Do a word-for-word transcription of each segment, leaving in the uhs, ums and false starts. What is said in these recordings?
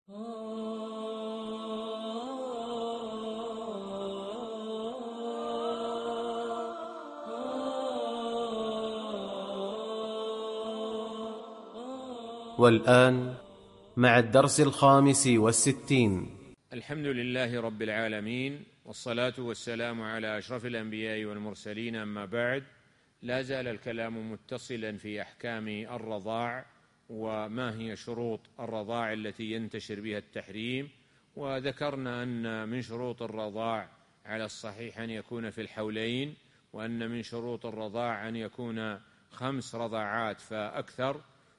والآن مع الدرس الخامس والستين. الحمد لله رب العالمين، والصلاة والسلام على أشرف الأنبياء والمرسلين، أما بعد. لا زال الكلام متصلا في أحكام الرضاع وما هي شروط الرضاع التي ينتشر بها التحريم. وذكرنا أن من شروط الرضاع على الصحيح أن يكون في الحولين، وأن من شروط الرضاع أن يكون خمس رضاعات فأكثر،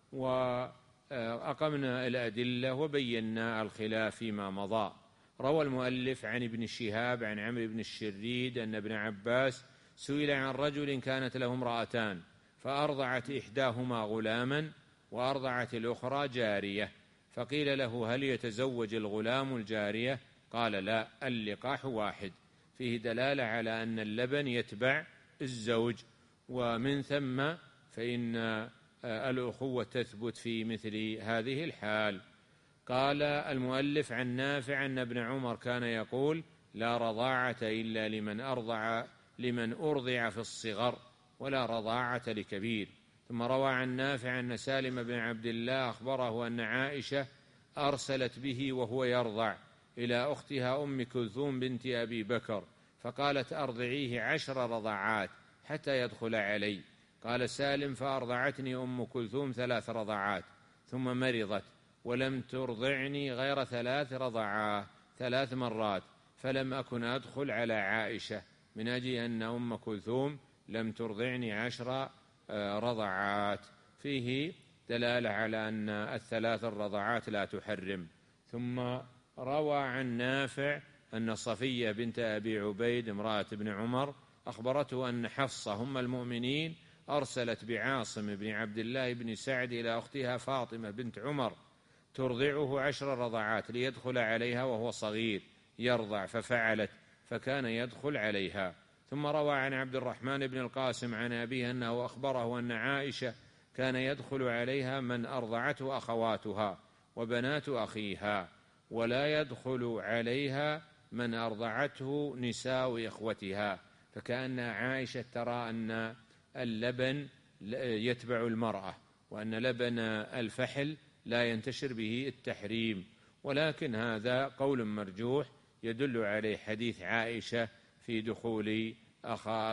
وأقمنا الأدلة وبينا الخلاف فيما مضى. روى المؤلف عن ابن شهاب عن عمرو بن الشريد أن ابن عباس سئل عن رجل كانت له امرأتان، فأرضعت إحداهما غلاما وأرضعت الأخرى جارية، فقيل له: هل يتزوج الغلام الجارية؟ قال: لا، اللقاح واحد. فيه دلالة على أن اللبن يتبع الزوج، ومن ثم فإن الأخوة تثبت في مثل هذه الحال. قال المؤلف عن نافع أن ابن عمر كان يقول: لا رضاعة إلا لمن أرضع لمن أرضع في الصغر، ولا رضاعة لكبير. ثم روى عن نافع أن سالم بن عبد الله أخبره أن عائشة أرسلت به وهو يرضع إلى أختها أم كلثوم بنت أبي بكر، فقالت: أرضعيه عشر رضاعات حتى يدخل علي. قال سالم: فأرضعتني أم كلثوم ثلاث رضاعات ثم مرضت ولم ترضعني غير ثلاث رضاعات ثلاث مرات، فلم أكن أدخل على عائشة من أجل أن أم كلثوم لم ترضعني عشر رضاعات. فيه دلالة على أن الثلاث الرضاعات لا تحرم. ثم روى عن نافع أن صفية بنت أبي عبيد امرأة ابن عمر أخبرته أن حفصة أم المؤمنين أرسلت بعاصم بن عبد الله بن سعد إلى أختها فاطمة بنت عمر ترضعه عشر رضاعات ليدخل عليها وهو صغير يرضع، ففعلت، فكان يدخل عليها. ثم روى عن عبد الرحمن بن القاسم عن أبيه أنه أخبره أن عائشة كان يدخل عليها من أرضعته أخواتها وبنات أخيها، ولا يدخل عليها من أرضعته نساء إخوتها، فكأن عائشة ترى أن اللبن يتبع المرأة، وأن لبن الفحل لا ينتشر به التحريم. ولكن هذا قول مرجوح يدل عليه حديث عائشة في دخول أخا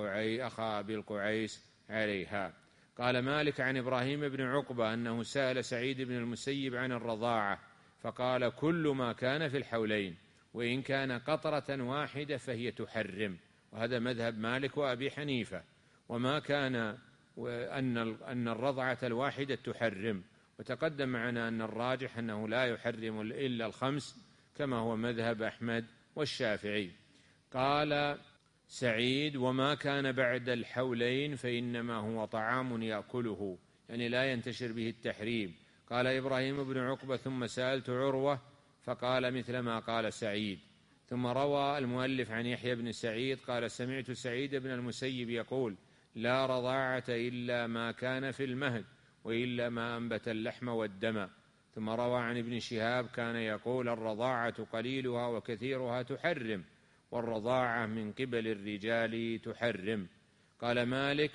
أبي القعيس عليها. قال مالك عن إبراهيم بن عقبة أنه سأل سعيد بن المسيب عن الرضاعة، فقال: كل ما كان في الحولين، وإن كان قطرة واحدة فهي تحرم، وهذا مذهب مالك وأبي حنيفة. وما كان أن الرضعة الواحدة تحرم، وتقدم معنا أن الراجح أنه لا يحرم إلا الخمس كما هو مذهب أحمد والشافعي. قال سعيد: وما كان بعد الحولين فإنما هو طعام يأكله، يعني لا ينتشر به التحريم. قال إبراهيم بن عقبة: ثم سألت عروة فقال مثل ما قال سعيد. ثم روى المؤلف عن يحيى بن سعيد قال: سمعت سعيد بن المسيب يقول: لا رضاعة إلا ما كان في المهد، وإلا ما أنبت اللحم والدم. ثم روى عن ابن شهاب كان يقول: الرضاعة قليلها وكثيرها تحرم، والرضاعة من قبل الرجال تحرم. قال مالك: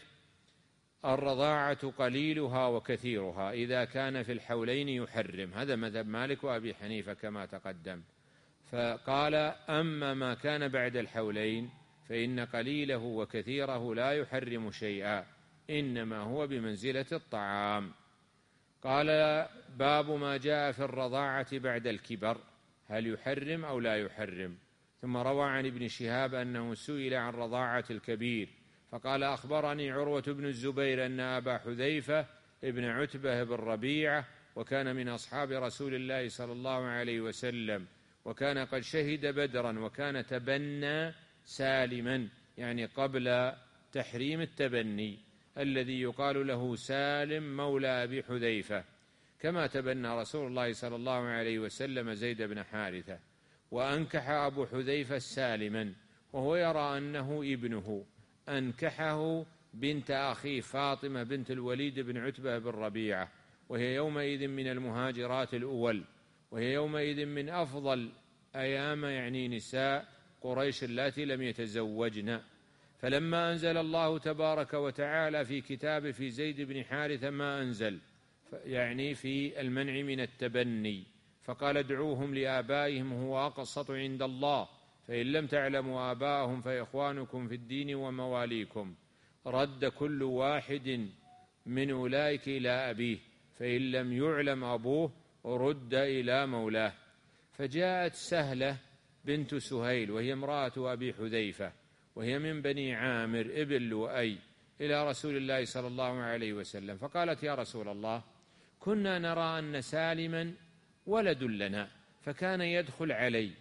الرضاعة قليلها وكثيرها، إذا كان في الحولين يحرم. هذا مذهب مالك وأبي حنيفة كما تقدم. فقال: أما ما كان بعد الحولين فإن قليله وكثيره لا يحرم شيئا، إنما هو بمنزلة الطعام. قال: باب ما جاء في الرضاعة بعد الكبر، هل يحرم أو لا يحرم؟ ثم روى عن ابن شهاب أنه سئل عن رضاعة الكبير، فقال: أخبرني عروة بن الزبير أن أبا حذيفة ابن عتبة بن ربيعة، وكان من أصحاب رسول الله صلى الله عليه وسلم، وكان قد شهد بدرا، وكان تبنى سالما، يعني قبل تحريم التبني، الذي يقال له سالم مولى أبي حذيفة، كما تبنى رسول الله صلى الله عليه وسلم زيد بن حارثة. وأنكح أبو حذيفة سالما، وهو يرى أنه ابنه، أنكحه بنت أخيه فاطمة بنت الوليد بن عتبة بن ربيعة، وهي يومئذ من المهاجرات الأول، وهي يومئذ من أفضل أيام يعني نساء قريش اللاتي لم يتزوجن. فلما أنزل الله تبارك وتعالى في كتابه في زيد بن حارثة ما أنزل، يعني في المنع من التبني، فقال ادعوهم لآبائهم هو أقسط عند الله، فإن لم تعلموا آباءهم فإخوانكم في الدين ومواليكم. رد كل واحد من أولئك إلى أبيه، فإن لم يعلم أبوه رد إلى مولاه. فجاءت سهلة بنت سهيل وهي امرأة أبي حذيفة، وهي من بني عامر ابن لؤي، إلى رسول الله صلى الله عليه وسلم، فقالت يا رسول الله كنا نرى أن سالما ولد لنا، فكان يدخل علي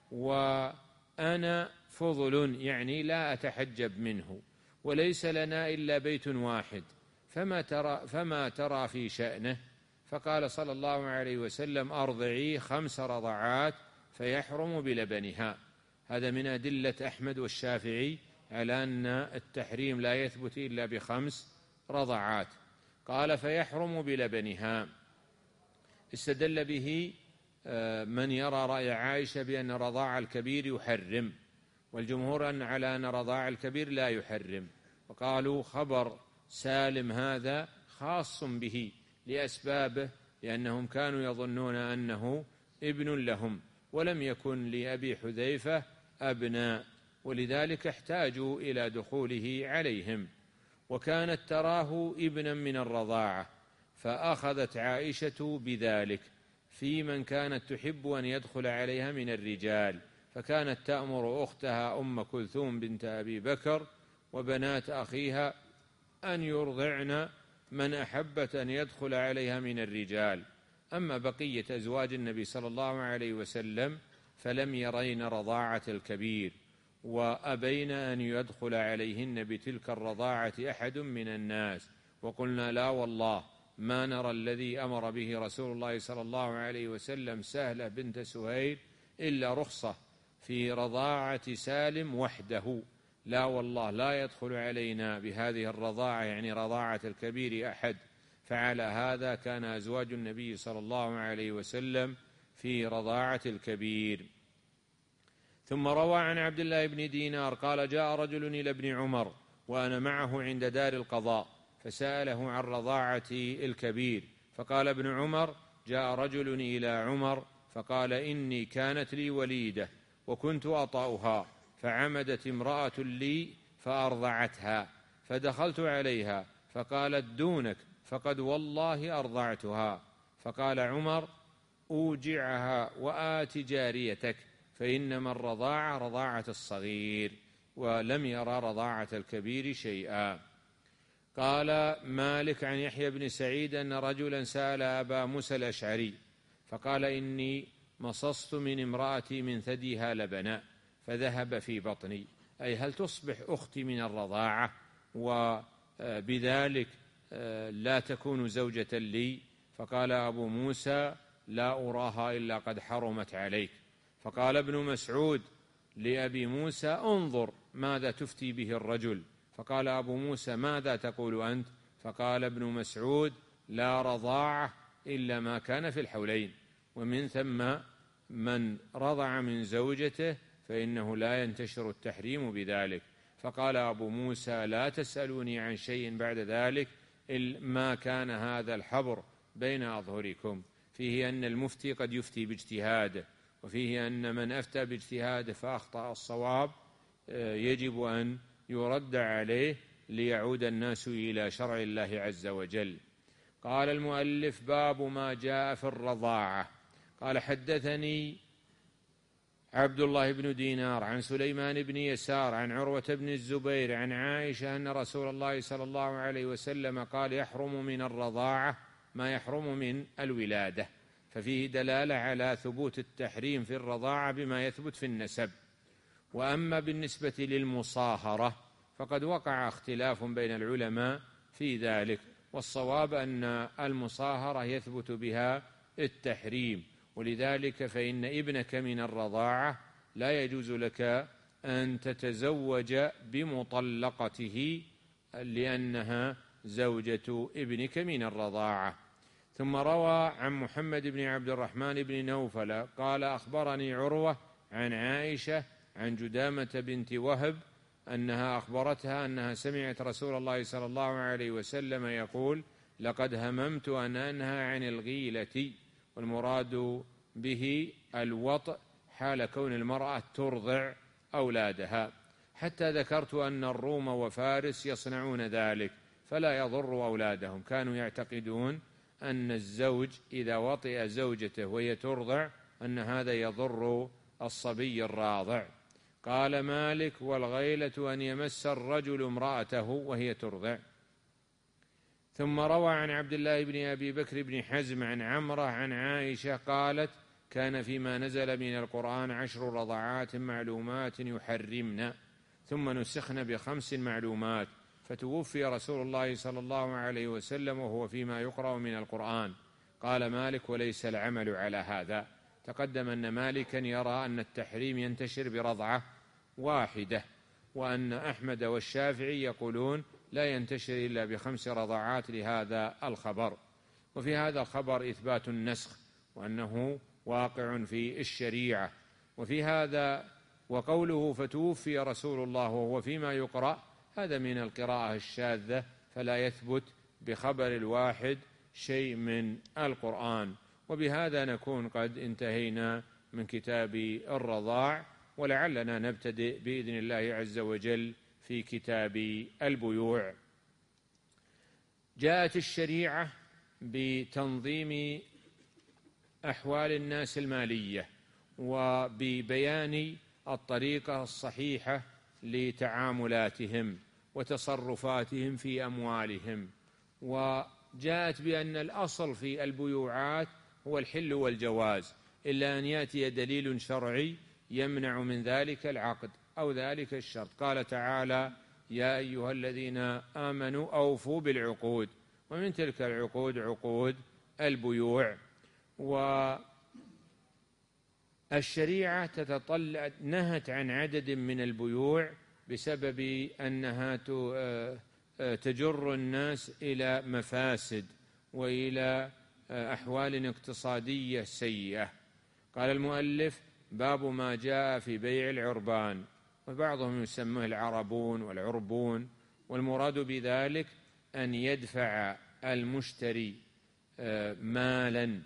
وأنا فضل، يعني لا أتحجب منه، وليس لنا إلا بيت واحد، فما ترى, فما ترى في شأنه؟ فقال صلى الله عليه وسلم أرضعيه خمس رضعات فيحرم بلبنها. هذا من أدلة أحمد والشافعي على أن التحريم لا يثبت إلا بخمس رضعات. قال فيحرم بلبنها. استدل به من يرى رأي عائشة بأن رضاع الكبير يحرم، والجمهور أن على أن رضاع الكبير لا يحرم، وقالوا خبر سالم هذا خاص به لأسبابه، لأنهم كانوا يظنون أنه ابن لهم ولم يكن لأبي حذيفة أبناء، ولذلك احتاجوا إلى دخوله عليهم، وكانت تراه ابنا من الرضاعة، فأخذت عائشة بذلك في من كانت تحب أن يدخل عليها من الرجال، فكانت تأمر أختها أم كلثوم بنت أبي بكر وبنات أخيها أن يرضعن من أحبت أن يدخل عليها من الرجال. أما بقية أزواج النبي صلى الله عليه وسلم فلم يرين رضاعة الكبير، وأبين أن يدخل عليهن بتلك الرضاعة أحد من الناس، وقلنا لا والله ما نرى الذي أمر به رسول الله صلى الله عليه وسلم سهلة بنت سهيل إلا رخصة في رضاعة سالم وحده، لا والله لا يدخل علينا بهذه الرضاعة يعني رضاعة الكبير أحد. فعلى هذا كان أزواج النبي صلى الله عليه وسلم في رضاعة الكبير. ثم روى عن عبد الله بن دينار قال جاء رجل إلى ابن عمر وأنا معه عند دار القضاء فسأله عن رضاعة الكبير، فقال ابن عمر جاء رجل إلى عمر فقال إني كانت لي وليدة وكنت أطأها، فعمدت امرأة لي فأرضعتها، فدخلت عليها فقالت دونك، فقد والله أرضعتها. فقال عمر أوجعها وآت جاريتك، فإنما الرضاعة رضاعة الصغير، ولم يرى رضاعة الكبير شيئا. قال مالك عن يحيى بن سعيد أن رجلا سأل أبا موسى الأشعري فقال إني مصصت من امرأتي من ثديها لبنا فذهب في بطني، أي هل تصبح أختي من الرضاعة وبذلك لا تكون زوجة لي؟ فقال أبو موسى لا أراها إلا قد حرمت عليك. فقال ابن مسعود لأبي موسى انظر ماذا تفتي به الرجل. فقال أبو موسى ماذا تقول أنت؟ فقال ابن مسعود لا رضاعة إلا ما كان في الحولين، ومن ثم من رضع من زوجته فإنه لا ينتشر التحريم بذلك. فقال أبو موسى لا تسألوني عن شيء بعد ذلك ما كان هذا الحبر بين أظهركم، فيه أن المفتي قد يفتي باجتهاده، وفيه أن من أفتى باجتهاده فأخطأ الصواب يجب أن يرد عليه ليعود الناس إلى شرع الله عز وجل. قال المؤلف باب ما جاء في الرضاعة. قال حدثني عبد الله بن دينار عن سليمان بن يسار عن عروة بن الزبير عن عائشة أن رسول الله صلى الله عليه وسلم قال يحرم من الرضاعة ما يحرم من الولادة، ففيه دلالة على ثبوت التحريم في الرضاعة بما يثبت في النسب. وأما بالنسبة للمصاهرة فقد وقع اختلاف بين العلماء في ذلك، والصواب أن المصاهرة يثبت بها التحريم، ولذلك فإن ابنك من الرضاعة لا يجوز لك أن تتزوج بمطلقته لأنها زوجة ابنك من الرضاعة. ثم روى عن محمد بن عبد الرحمن بن نوفل قال أخبرني عروة عن عائشة عن جدامة بنت وهب أنها أخبرتها أنها سمعت رسول الله صلى الله عليه وسلم يقول: لقد هممت أن أنهى عن الغيلة، والمراد به الوطء حال كون المرأة ترضع أولادها، حتى ذكرت أن الروم وفارس يصنعون ذلك فلا يضر أولادهم، كانوا يعتقدون أن الزوج إذا وطئ زوجته وهي ترضع أن هذا يضر الصبي الراضع. قال مالك: والغيلة أن يمس الرجل امرأته وهي ترضع. ثم روى عن عبد الله بن أبي بكر بن حزم عن عمرة عن عائشة قالت: كان فيما نزل من القرآن عشر رضعات معلومات يحرمن، ثم نسخن بخمس معلومات، فتوفي رسول الله صلى الله عليه وسلم وهو فيما يقرأ من القرآن. قال مالك: وليس العمل على هذا. تقدم أن مالكا يرى أن التحريم ينتشر برضعة واحدة، وأن أحمد والشافعي يقولون لا ينتشر إلا بخمس رضعات لهذا الخبر. وفي هذا الخبر إثبات النسخ وأنه واقع في الشريعة. وفي هذا وقوله فتوفي رسول الله وهو فيما يقرأ، هذا من القراءة الشاذة، فلا يثبت بخبر الواحد شيء من القرآن. وبهذا نكون قد انتهينا من كتاب الرضاع، ولعلنا نبتدئ بإذن الله عز وجل في كتاب البيوع. جاءت الشريعة بتنظيم أحوال الناس المالية وببيان الطريقة الصحيحة لتعاملاتهم وتصرفاتهم في أموالهم، وجاءت بأن الأصل في البيوعات هو الحل والجواز، إلا أن يأتي دليل شرعي يمنع من ذلك العقد أو ذلك الشرط. قال تعالى: يا أيها الذين آمنوا أوفوا بالعقود، ومن تلك العقود عقود البيوع. والشريعة تتطلع نهت عن عدد من البيوع بسبب أنها تجر الناس إلى مفاسد وإلى أحوال اقتصادية سيئة. قال المؤلف: باب ما جاء في بيع العربان، وبعضهم يسميه العربون والعربون، والمراد بذلك أن يدفع المشتري مالا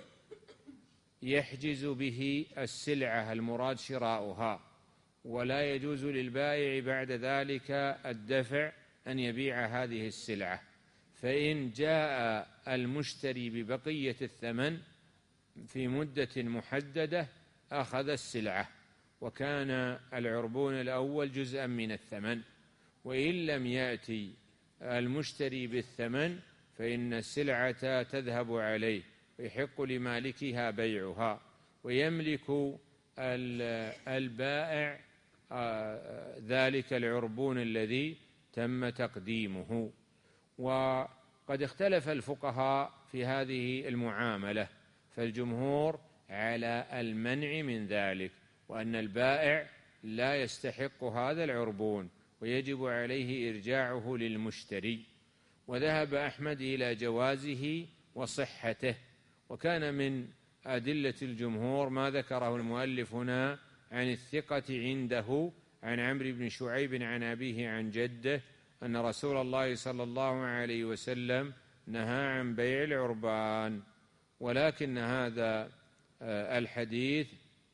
يحجز به السلعة المراد شراؤها، ولا يجوز للبائع بعد ذلك الدفع أن يبيع هذه السلعة. فإن جاء المشتري ببقية الثمن في مدة محددة أخذ السلعة، وكان العربون الأول جزءا من الثمن. وإن لم يأتي المشتري بالثمن فإن السلعة تذهب عليه، ويحق لمالكها بيعها، ويملك البائع ذلك العربون الذي تم تقديمه. وقد اختلف الفقهاء في هذه المعاملة، فالجمهور على المنع من ذلك، وأن البائع لا يستحق هذا العربون ويجب عليه إرجاعه للمشتري. وذهب أحمد إلى جوازه وصحته. وكان من أدلة الجمهور ما ذكره المؤلف هنا عن الثقة عنده عن عمرو بن شعيب عن أبيه عن جده أن رسول الله صلى الله عليه وسلم نهى عن بيع العربان. ولكن هذا الحديث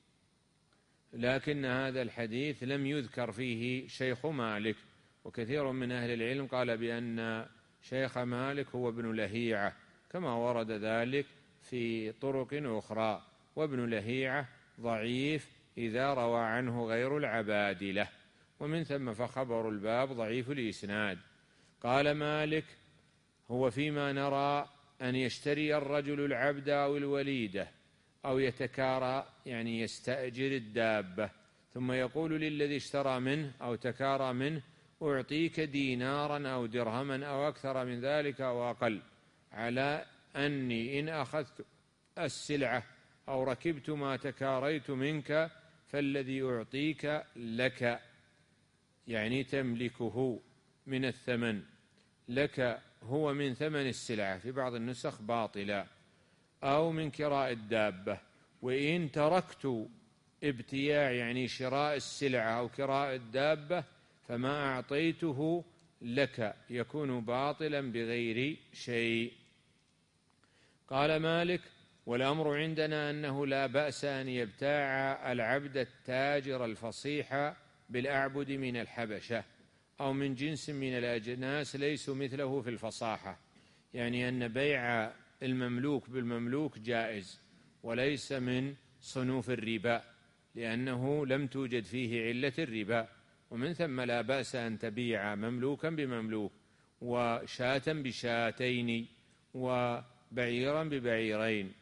لكن هذا الحديث لم يذكر فيه شيخ مالك، وكثير من أهل العلم قال بأن شيخ مالك هو ابن لهيعة، كما ورد ذلك في طرق أخرى، وابن لهيعة ضعيف إذا روى عنه غير العبادلة، ومن ثم فخبر الباب ضعيف الإسناد. قال مالك: هو فيما نرى أن يشتري الرجل العبد أو الوليدة أو يتكارى، يعني يستأجر الدابة، ثم يقول للذي اشترى منه أو تكارى منه: أعطيك دينارا أو درهما أو أكثر من ذلك أو أقل، على أني إن أخذت السلعة أو ركبت ما تكاريت منك فالذي أعطيك لك، يعني تملكه من الثمن، لك هو من ثمن السلعة، في بعض النسخ باطلا، أو من كراء الدابة. وإن تركت ابتياع يعني شراء السلعة أو كراء الدابة فما أعطيته لك يكون باطلا بغير شيء. قال مالك: والأمر عندنا أنه لا بأس أن يبتاع العبد التاجر الفصيح بالأعبد من الحبشة أو من جنس من الأجناس ليسوا مثله في الفصاحة، يعني أن بيع المملوك بالمملوك جائز وليس من صنوف الربا، لأنه لم توجد فيه علة الربا، ومن ثم لا بأس أن تبيع مملوكا بمملوك وشاة بشاتين وبعيرا ببعيرين.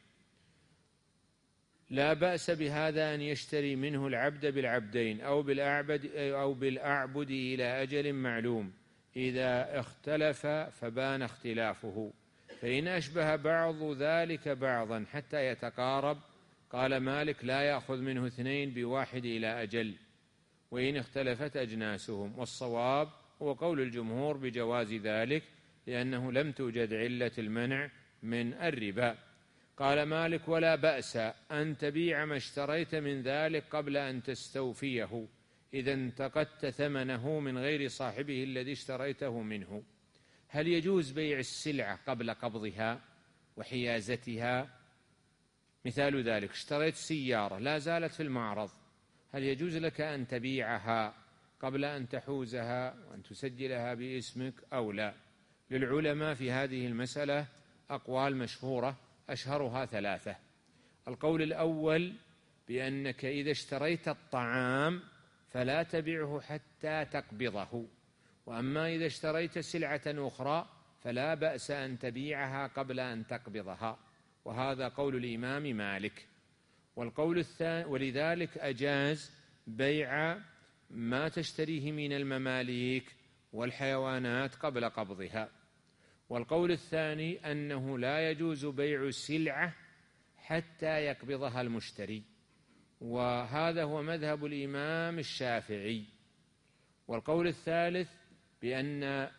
لا بأس بهذا أن يشتري منه العبد بالعبدين أو بالأعبد أو بالأعبد إلى أجل معلوم، إذا اختلف فبان اختلافه، فإن أشبه بعض ذلك بعضا حتى يتقارب، قال مالك: لا يأخذ منه اثنين بواحد إلى أجل، وإن اختلفت أجناسهم. والصواب هو قول الجمهور بجواز ذلك، لأنه لم توجد علة المنع من الربا. قال مالك: ولا بأس أن تبيع ما اشتريت من ذلك قبل أن تستوفيه، إذا انتقدت ثمنه من غير صاحبه الذي اشتريته منه. هل يجوز بيع السلعة قبل قبضها وحيازتها؟ مثال ذلك: اشتريت سيارة لا زالت في المعرض، هل يجوز لك أن تبيعها قبل أن تحوزها وأن تسجلها باسمك أو لا؟ للعلماء في هذه المسألة أقوال مشهورة، أشهرها ثلاثة. القول الأول بأنك إذا اشتريت الطعام فلا تبيعه حتى تقبضه، وأما إذا اشتريت سلعة أخرى فلا بأس أن تبيعها قبل أن تقبضها، وهذا قول الإمام مالك. والقول الثاني: ولذلك أجاز بيع ما تشتريه من المماليك والحيوانات قبل قبضها. والقول الثاني أنه لا يجوز بيع سلعة حتى يقبضها المشتري، وهذا هو مذهب الإمام الشافعي. والقول الثالث بأن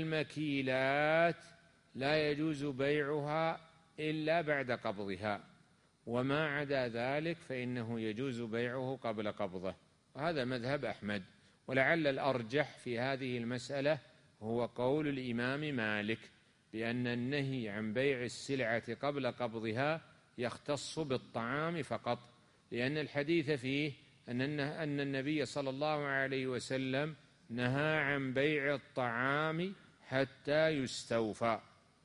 المكيلات لا يجوز بيعها إلا بعد قبضها، وما عدا ذلك فإنه يجوز بيعه قبل قبضه، وهذا مذهب أحمد. ولعل الأرجح في هذه المسألة هو قول الإمام مالك، بأن النهي عن بيع السلعة قبل قبضها يختص بالطعام فقط، لأن الحديث فيه أن النبي صلى الله عليه وسلم نهى عن بيع الطعام حتى يستوفى.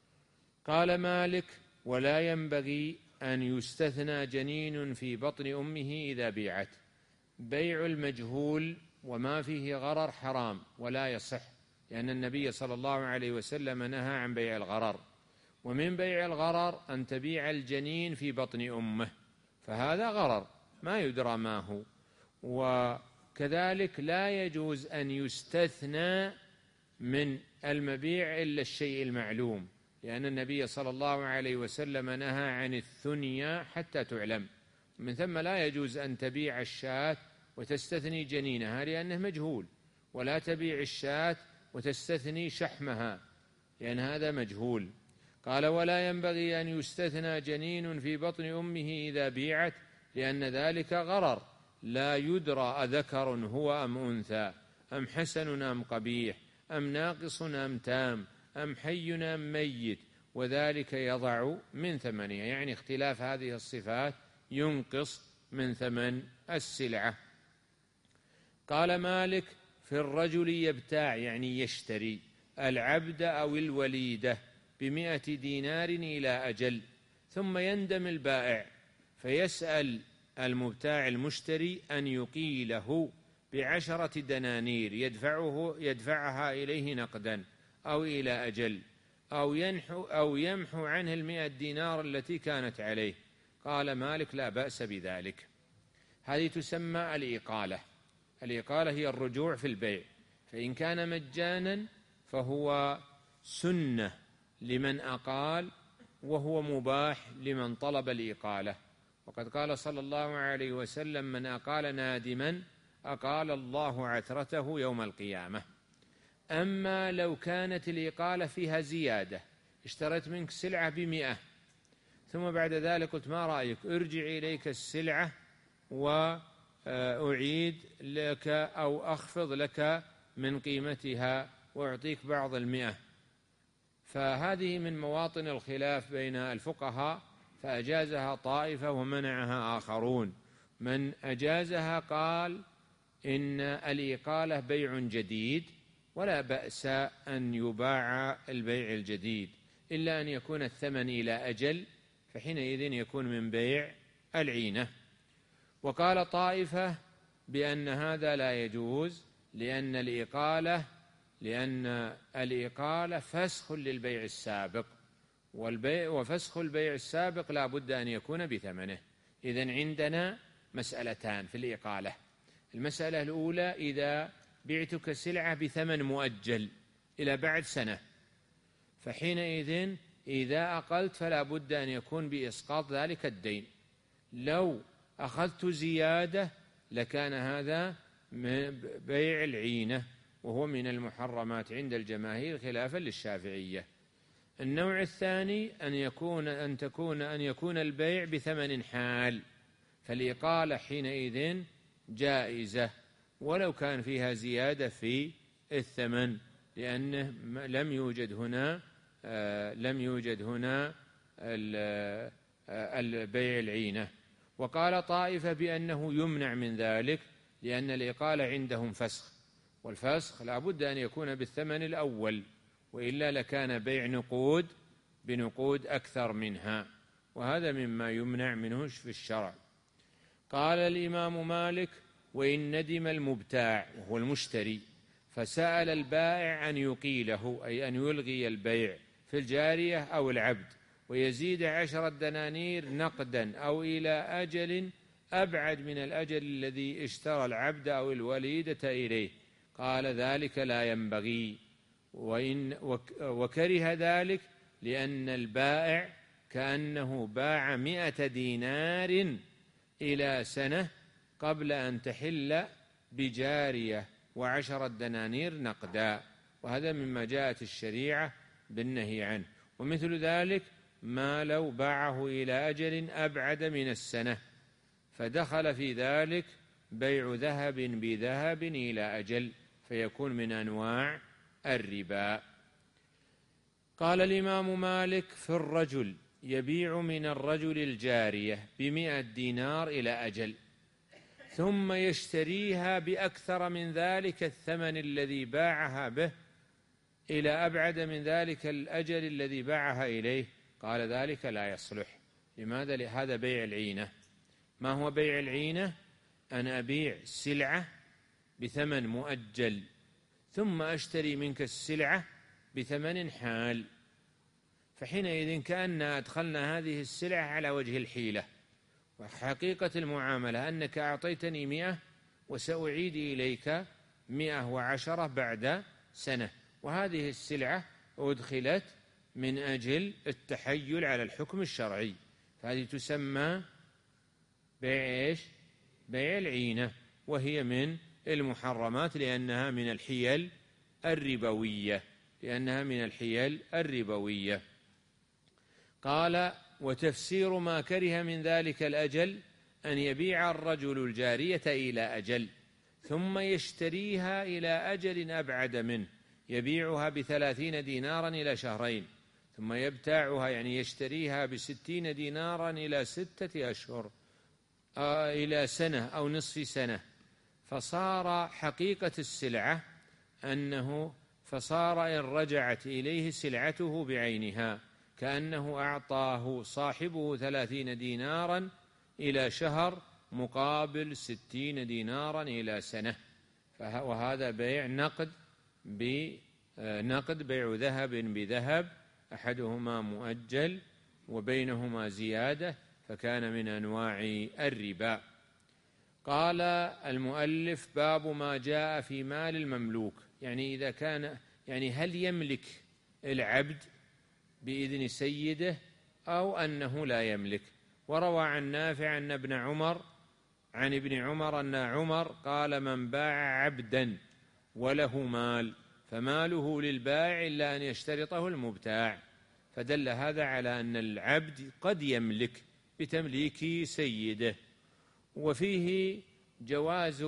قال مالك: ولا ينبغي أن يستثنى جنين في بطن أمه إذا بيعت. بيع المجهول وما فيه غرر حرام ولا يصح، لأن النبي صلى الله عليه وسلم نهى عن بيع الغرر. ومن بيع الغرر أن تبيع الجنين في بطن أمه، فهذا غرر ما يدرى ما هو. وكذلك لا يجوز أن يستثنى من المبيع إلا الشيء المعلوم، لأن النبي صلى الله عليه وسلم نهى عن الثنيا حتى تعلم. من ثم لا يجوز أن تبيع الشاة وتستثني جنينها لأنه مجهول، ولا تبيع الشاة وتستثني شحمها لأن هذا مجهول. قال: ولا ينبغي أن يستثنى جنين في بطن أمه إذا بيعت، لأن ذلك غرر لا يدرى أذكر هو أم أنثى، أم حسن أم قبيح، أم ناقص أم تام، أم حي أم ميت، وذلك يضع من ثمنها، يعني اختلاف هذه الصفات ينقص من ثمن السلعة. قال مالك: في الرجل يبتاع يعني يشتري العبد أو الوليدة بمئة دينار إلى أجل، ثم يندم البائع فيسأل المبتاع المشتري أن يقيله بعشرة دنانير يدفعه يدفعها إليه نقدا أو إلى أجل، أو ينحو أو يمحو عنه المئة دينار التي كانت عليه. قال مالك: لا بأس بذلك. هذه تسمى الإقالة. الإقالة هي الرجوع في البيع، فإن كان مجانا فهو سنة لمن أقال، وهو مباح لمن طلب الإقالة. وقد قال صلى الله عليه وسلم: من أقال نادما أقال الله عثرته يوم القيامة. أما لو كانت الإقالة فيها زيادة، اشتريت منك سلعة بمئة ثم بعد ذلك قلت ما رأيك ارجع إليك السلعة وأعيد لك أو أخفض لك من قيمتها وأعطيك بعض المئة، فهذه من مواطن الخلاف بين الفقهاء، فأجازها طائفة ومنعها آخرون. من أجازها قال إن الإقالة بيع جديد ولا بأس أن يباع البيع الجديد، إلا أن يكون الثمن إلى أجل، فحينئذ يكون من بيع العينة. وقال طائفة بأن هذا لا يجوز، لأن الإقالة لأن الإقالة فسخ للبيع السابق، والبيع وفسخ البيع السابق لا بد أن يكون بثمنه. إذن عندنا مسألتان في الإقالة. المسألة الأولى: إذا بعتك سلعة بثمن مؤجل إلى بعد سنة، فحينئذ إذا أقلت فلا بد أن يكون بإسقاط ذلك الدين. لو أخذت زيادة لكان هذا بيع العينة، وهو من المحرمات عند الجماهير خلافا للشافعية. النوع الثاني أن يكون أن تكون أن يكون البيع بثمن حال، فالإقالة حينئذ جائزة ولو كان فيها زيادة في الثمن، لأنه لم يوجد هنا آه لم يوجد هنا البيع العينة. وقال طائفة بأنه يمنع من ذلك، لأن الإقالة عندهم فسخ، والفسخ لا بد أن يكون بالثمن الأول، وإلا لكان بيع نقود بنقود أكثر منها، وهذا مما يمنع منه في الشرع. قال الإمام مالك: وإن ندم المبتاع وهو المشتري فسأل البائع أن يقيله، أي أن يلغي البيع في الجارية أو العبد، ويزيد عشرة دنانير نقدا أو إلى أجل أبعد من الأجل الذي اشترى العبد أو الوليدة إليه، قال: ذلك لا ينبغي. وإن وكره ذلك لأن البائع كأنه باع مئة دينار إلى سنة قبل أن تحل بجارية وعشرة دنانير نقدا، وهذا مما جاءت الشريعة بالنهي عنه. ومثل ذلك ما لو باعه إلى أجل أبعد من السنة، فدخل في ذلك بيع ذهب بذهب إلى أجل، فيكون من أنواع الربا. قال الإمام مالك: في الرجل يبيع من الرجل الجارية بمئة دينار إلى أجل، ثم يشتريها بأكثر من ذلك الثمن الذي باعها به إلى أبعد من ذلك الأجل الذي باعها إليه، قال: ذلك لا يصلح. لماذا؟ لهذا بيع العينة. ما هو بيع العينة؟ أنا أبيع سلعة بثمن مؤجل ثم أشتري منك السلعة بثمن حال، فحينئذ كأننا أدخلنا هذه السلعة على وجه الحيلة. وحقيقة المعاملة أنك أعطيتني مئة وسأعيد إليك مئة وعشرة بعد سنة، وهذه السلعة أدخلت من أجل التحيل على الحكم الشرعي، فهذه تسمى بيع إيش؟ بيع العينة، وهي من المحرمات لأنها من الحيل الربوية لأنها من الحيل الربوية. قال: وتفسير ما كره من ذلك الأجل أن يبيع الرجل الجارية إلى أجل ثم يشتريها إلى أجل أبعد منه، يبيعها بثلاثين دينارا إلى شهرين، ثم يبتاعها يعني يشتريها بستين دينارا إلى ستة أشهر آه إلى سنة أو نصف سنة، فصار حقيقة السلعة أنه فصار إن رجعت إليه سلعته بعينها كأنه أعطاه صاحبه ثلاثين دينارا إلى شهر مقابل ستين دينارا إلى سنة، وهذا بيع نقد بنقد، بيع ذهب بذهب، أحدهما مؤجل وبينهما زيادة، فكان من أنواع الربا. قال المؤلف: باب ما جاء في مال المملوك، يعني إذا كان يعني هل يملك العبد بإذن سيده أو أنه لا يملك. وروى عن نافع أن ابن عمر عن ابن عمر أن عمر قال: من باع عبدا وله مال فماله للبائع إلا أن يشترطه المبتاع. فدل هذا على أن العبد قد يملك بتمليك سيده. وفيه جواز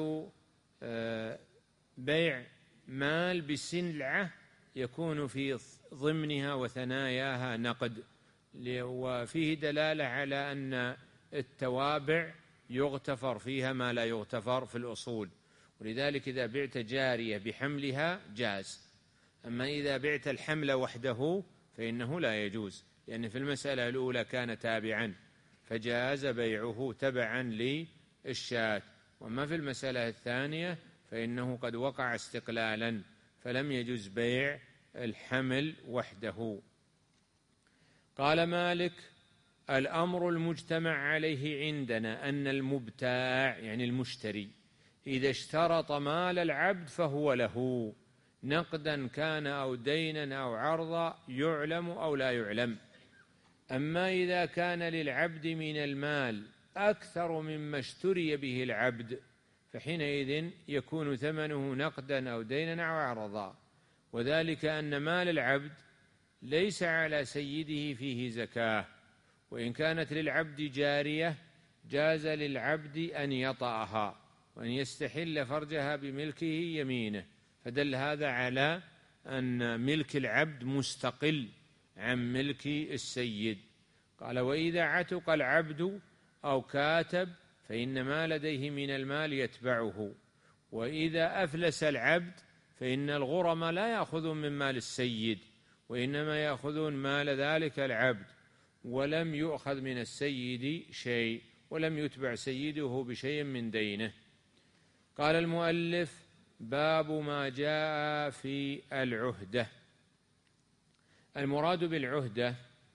بيع مال بسلعة يكون في ضمنها وثناياها نقد، وفيه دلالة على أن التوابع يغتفر فيها ما لا يغتفر في الأصول، ولذلك إذا بعت جارية بحملها جاز، أما إذا بعت الحمل وحده فإنه لا يجوز، لأن في المسألة الأولى كان تابعا فجاز بيعه تبعا للشاة، وما في المسألة الثانية فإنه قد وقع استقلالا فلم يجوز بيع الحمل وحده. قال مالك: الأمر المجتمع عليه عندنا أن المبتاع يعني المشتري إذا اشترط مال العبد فهو له، نقدا كان أو دينا أو عرضا، يعلم أو لا يعلم. أما إذا كان للعبد من المال أكثر مما اشتري به العبد فحينئذ يكون ثمنه نقدا أو دينا أو عرضا، وذلك أن مال العبد ليس على سيده فيه زكاة، وإن كانت للعبد جارية جاز للعبد أن يطأها وأن يستحل فرجها بملكه يمينه، فدل هذا على أن ملك العبد مستقل عن ملك السيد. قال: وإذا عتق العبد أو كاتب فإن ما لديه من المال يتبعه، وإذا أفلس العبد فإن الغرم لا يأخذون من مال السيد، وإنما يأخذون مال ذلك العبد، ولم يؤخذ من السيد شيء، ولم يتبع سيده بشيء من دينه. قال المؤلف: باب ما جاء في العهدة. المراد بالعهدة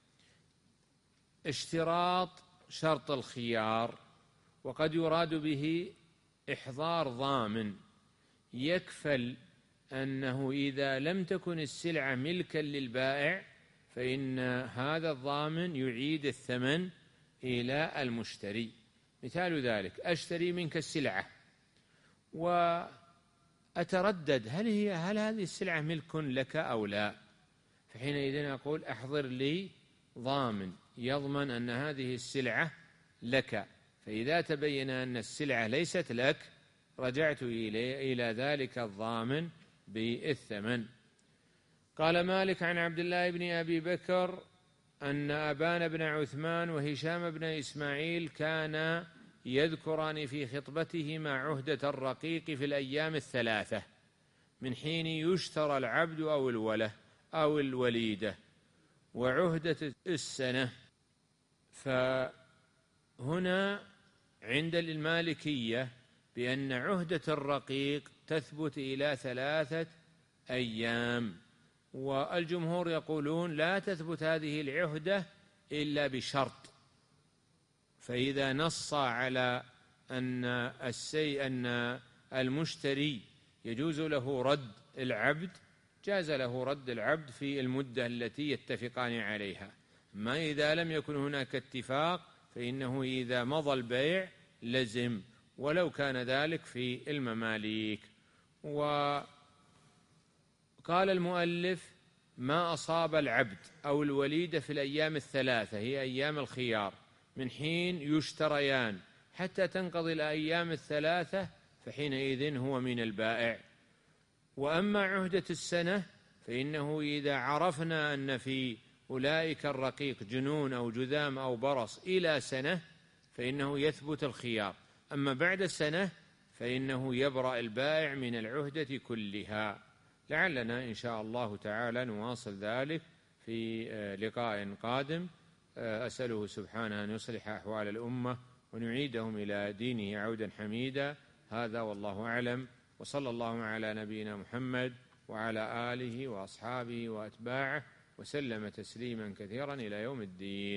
اشتراط شرط الخيار، وقد يراد به إحضار ضامن يكفل أنه إذا لم تكن السلعة ملكا للبائع فإن هذا الضامن يعيد الثمن إلى المشتري. مثال ذلك: أشتري منك السلعة وأتردد هل هي هل هذه السلعة ملك لك أو لا، فحينئذ أقول: أحضر لي ضامن يضمن أن هذه السلعة لك، فإذا تبين أن السلعة ليست لك رجعت إلى إلى ذلك الضامن بالثمن. قال مالك: عن عبد الله بن أبي بكر أن أبان بن عثمان وهشام بن إسماعيل كانا يذكران في خطبتهما عهدة الرقيق في الأيام الثلاثة من حين يشترى العبد أو الوله أو الوليدة، وعهدة السنة. فهنا عند المالكية بأن عهدة الرقيق تثبت إلى ثلاثة أيام، والجمهور يقولون لا تثبت هذه العهدة إلا بشرط، فإذا نص على أن السي أن المشتري يجوز له رد العبد جاز له رد العبد في المدة التي يتفقان عليها، ما إذا لم يكن هناك اتفاق فإنه إذا مضى البيع لزم ولو كان ذلك في المماليك. وقال المؤلف: ما أصاب العبد أو الوليد في الأيام الثلاثة هي أيام الخيار من حين يشتريان حتى تنقضي الأيام الثلاثة فحينئذ هو من البائع. وأما عهدة السنة فإنه إذا عرفنا أن في أولئك الرقيق جنون أو جذام أو برص إلى سنة فإنه يثبت الخيار، أما بعد السنة فإنه يبرأ البائع من العهدة كلها. لعلنا إن شاء الله تعالى نواصل ذلك في لقاء قادم. أسأله سبحانه أن يصلح أحوال الأمة ونعيدهم إلى دينه عودا حميدا. هذا والله أعلم، وصلى الله على نبينا محمد وعلى آله وأصحابه وأتباعه وسلم تسليما كثيرا إلى يوم الدين.